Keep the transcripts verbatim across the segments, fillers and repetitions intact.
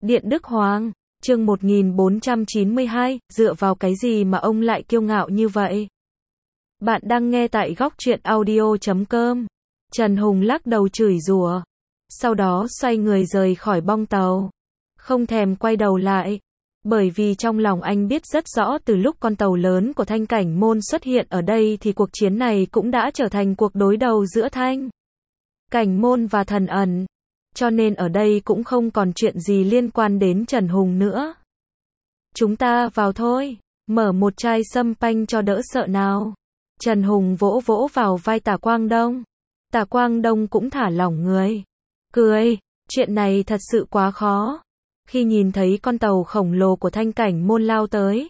Điện Đức Hoàng, chương một nghìn bốn trăm chín mươi hai, dựa vào cái gì mà ông lại kiêu ngạo như vậy? Bạn đang nghe tại góc truyện audio chấm com. Trần Hùng lắc đầu chửi rủa, sau đó xoay người rời khỏi bong tàu, không thèm quay đầu lại. Bởi vì trong lòng anh biết rất rõ từ lúc con tàu lớn của Thanh Cảnh Môn xuất hiện ở đây thì cuộc chiến này cũng đã trở thành cuộc đối đầu giữa Thanh Cảnh Môn và Thần Ẩn. Cho nên ở đây cũng không còn chuyện gì liên quan đến Trần Hùng nữa. Chúng ta vào thôi, mở một chai sâm panh cho đỡ sợ nào. Trần Hùng vỗ vỗ vào vai Tả Quang Đông. Tả Quang Đông cũng thả lỏng người, cười, chuyện này thật sự quá khó. Khi nhìn thấy con tàu khổng lồ của Thanh Cảnh Môn lao tới,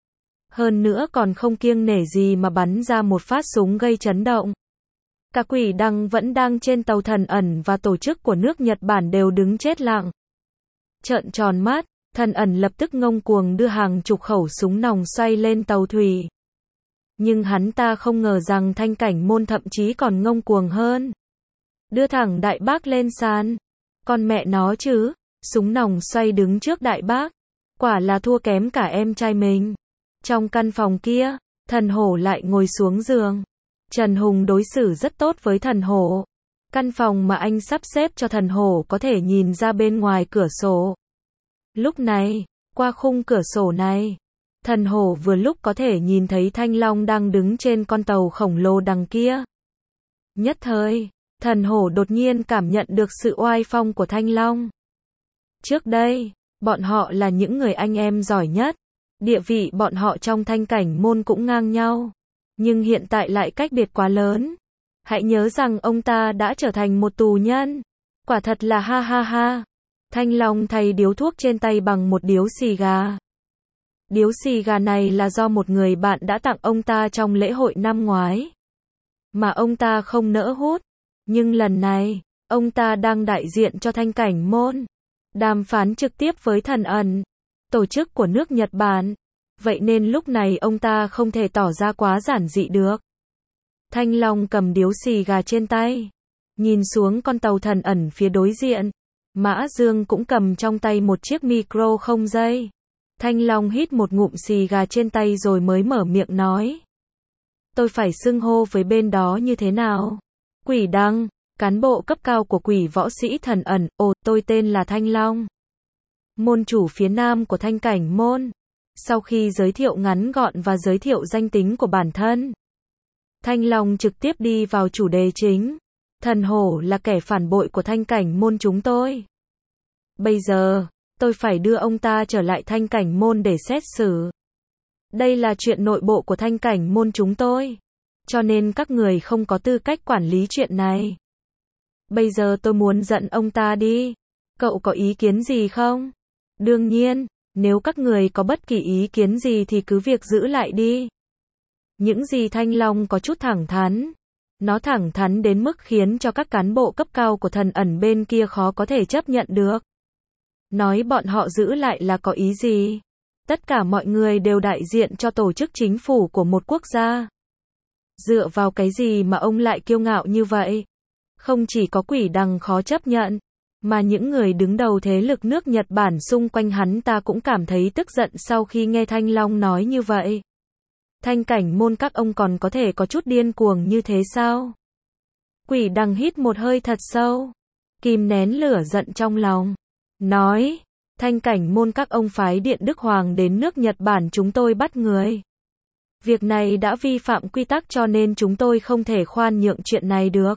hơn nữa còn không kiêng nể gì mà bắn ra một phát súng gây chấn động. Cả Quỷ Đăng vẫn đang trên tàu Thần Ẩn và tổ chức của nước Nhật Bản đều đứng chết lặng, trợn tròn mắt. Thần Ẩn lập tức ngông cuồng đưa hàng chục khẩu súng nòng xoay lên tàu thủy. Nhưng hắn ta không ngờ rằng Thanh Cảnh Môn thậm chí còn ngông cuồng hơn, đưa thẳng Đại Bác lên sàn. Con mẹ nó chứ, súng nòng xoay đứng trước Đại Bác, quả là thua kém cả em trai mình. Trong căn phòng kia, Thần Hổ lại ngồi xuống giường. Trần Hùng đối xử rất tốt với Thần Hổ. Căn phòng mà anh sắp xếp cho Thần Hổ có thể nhìn ra bên ngoài cửa sổ. Lúc này, qua khung cửa sổ này, Thần Hổ vừa lúc có thể nhìn thấy Thanh Long đang đứng trên con tàu khổng lồ đằng kia. Nhất thời, Thần Hổ đột nhiên cảm nhận được sự oai phong của Thanh Long. Trước đây, bọn họ là những người anh em giỏi nhất, địa vị bọn họ trong Thanh Cảnh Môn cũng ngang nhau. Nhưng hiện tại lại cách biệt quá lớn. Hãy nhớ rằng ông ta đã trở thành một tù nhân. Quả thật là ha ha ha. Thanh Long thay điếu thuốc trên tay bằng một điếu xì gà. Điếu xì gà này là do một người bạn đã tặng ông ta trong lễ hội năm ngoái, mà ông ta không nỡ hút. Nhưng lần này, ông ta đang đại diện cho Thanh Cảnh Môn, đàm phán trực tiếp với Thần Ẩn, tổ chức của nước Nhật Bản. Vậy nên lúc này ông ta không thể tỏ ra quá giản dị được. Thanh Long cầm điếu xì gà trên tay, nhìn xuống con tàu Thần Ẩn phía đối diện. Mã Dương cũng cầm trong tay một chiếc micro không dây. Thanh Long hít một ngụm xì gà trên tay rồi mới mở miệng nói. Tôi phải xưng hô với bên đó như thế nào? Quỷ Đăng, cán bộ cấp cao của Quỷ Võ Sĩ Thần Ẩn. Ồ, tôi tên là Thanh Long, môn chủ phía Nam của Thanh Cảnh Môn. Sau khi giới thiệu ngắn gọn và giới thiệu danh tính của bản thân, Thanh Long trực tiếp đi vào chủ đề chính. Thần Hổ là kẻ phản bội của Thanh Cảnh Môn chúng tôi. Bây giờ, tôi phải đưa ông ta trở lại Thanh Cảnh Môn để xét xử. Đây là chuyện nội bộ của Thanh Cảnh Môn chúng tôi, cho nên các người không có tư cách quản lý chuyện này. Bây giờ tôi muốn dẫn ông ta đi. Cậu có ý kiến gì không? Đương nhiên, nếu các người có bất kỳ ý kiến gì thì cứ việc giữ lại đi. Những gì Thanh Long có chút thẳng thắn. Nó thẳng thắn đến mức khiến cho các cán bộ cấp cao của Thần Ẩn bên kia khó có thể chấp nhận được. Nói bọn họ giữ lại là có ý gì? Tất cả mọi người đều đại diện cho tổ chức chính phủ của một quốc gia. Dựa vào cái gì mà ông lại kiêu ngạo như vậy? Không chỉ có Quỷ Đăng khó chấp nhận, mà những người đứng đầu thế lực nước Nhật Bản xung quanh hắn ta cũng cảm thấy tức giận sau khi nghe Thanh Long nói như vậy. Thanh Cảnh Môn các ông còn có thể có chút điên cuồng như thế sao? Quỷ Đăng hít một hơi thật sâu, kìm nén lửa giận trong lòng, nói, Thanh Cảnh Môn các ông phái Điện Đức Hoàng đến nước Nhật Bản chúng tôi bắt người. Việc này đã vi phạm quy tắc cho nên chúng tôi không thể khoan nhượng chuyện này được.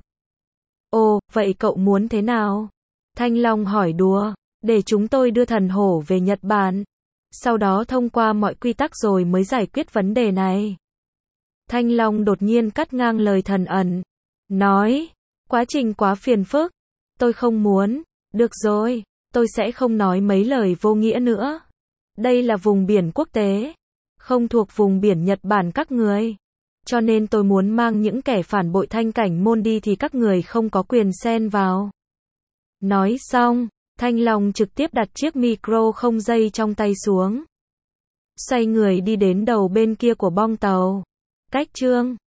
Ồ, vậy cậu muốn thế nào? Thanh Long hỏi đùa, để chúng tôi đưa Thần Hổ về Nhật Bản, sau đó thông qua mọi quy tắc rồi mới giải quyết vấn đề này. Thanh Long đột nhiên cắt ngang lời Thần Ẩn, nói, quá trình quá phiền phức, tôi không muốn. Được rồi, tôi sẽ không nói mấy lời vô nghĩa nữa. Đây là vùng biển quốc tế, không thuộc vùng biển Nhật Bản các người. Cho nên tôi muốn mang những kẻ phản bội Thanh Cảnh Môn đi thì các người không có quyền xen vào. Nói xong, Thanh Long trực tiếp đặt chiếc micro không dây trong tay xuống, xoay người đi đến đầu bên kia của bong tàu. Cách chương